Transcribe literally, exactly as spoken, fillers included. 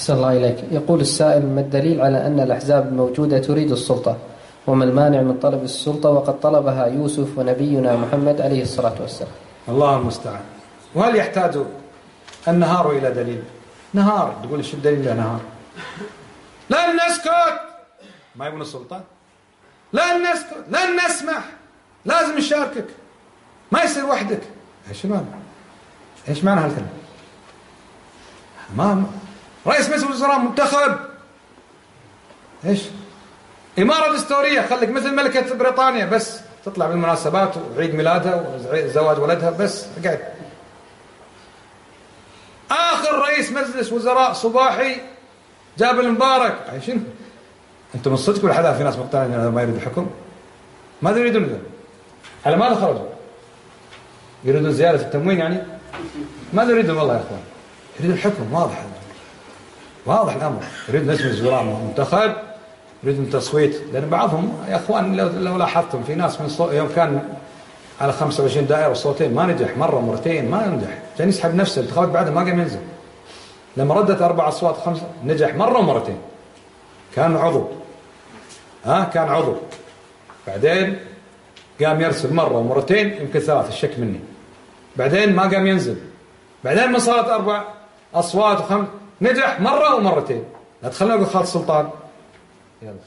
أحسن الله إليك. يقول السائل: ما الدليل على أن الأحزاب الموجودة تريد السلطة؟ وما المانع من طلب السلطة وقد طلبها يوسف ونبينا محمد عليه الصلاة والسلام؟ الله المستعان. وهل يحتاج النهار إلى دليل؟ نهار تقول ايش الدليل يا نهار؟ لن نسكت، ما يبون السلطة، لن نسكت، لن نسمح، لازم نشاركك، ما يصير وحدك. ايش معنى؟ ايش معنى هالكلام؟ ما رئيس مجلس الوزراء منتخب، ايش؟ إمارة دستورية، خليك مثل ملكة بريطانيا، بس تطلع بالمناسبات وعيد ميلادها وزواج ولدها بس قاعد. آخر رئيس مجلس وزراء صباحي جاب المبارك. عايشين أنتم من صدق والحذاء في ناس مقتنعين أنه ما يريد الحكم؟ ماذا يريدون ذا؟ على ماذا خرجوا؟ يريدون زيادة التموين يعني؟ ماذا يريدون والله يا أخوان؟ يريدون الحكم، واضح واضح الأمر. يريد مجلس وزراء منتخب، يريدون تصويت، لأن بعضهم يا أخوان لو, لو لاحظتم في ناس من صوت يوم كان على خمسة وعشرين دائرة وصوتين ما نجح، مرة مرتين ما نجح، كان يسحب نفسه الانتخابات بعدها ما قام ينزل. لما ردت أربع أصوات خمسة نجح مرة ومرتين، كان عضو، ها كان عضو، بعدين قام يرسل مرة ومرتين يمكن ثلاث، الشك مني، بعدين ما قام ينزل، بعدين ما صارت أربع أصوات وخمس نجح مرة ومرتين. لا تخلينا نقول خالد سلطان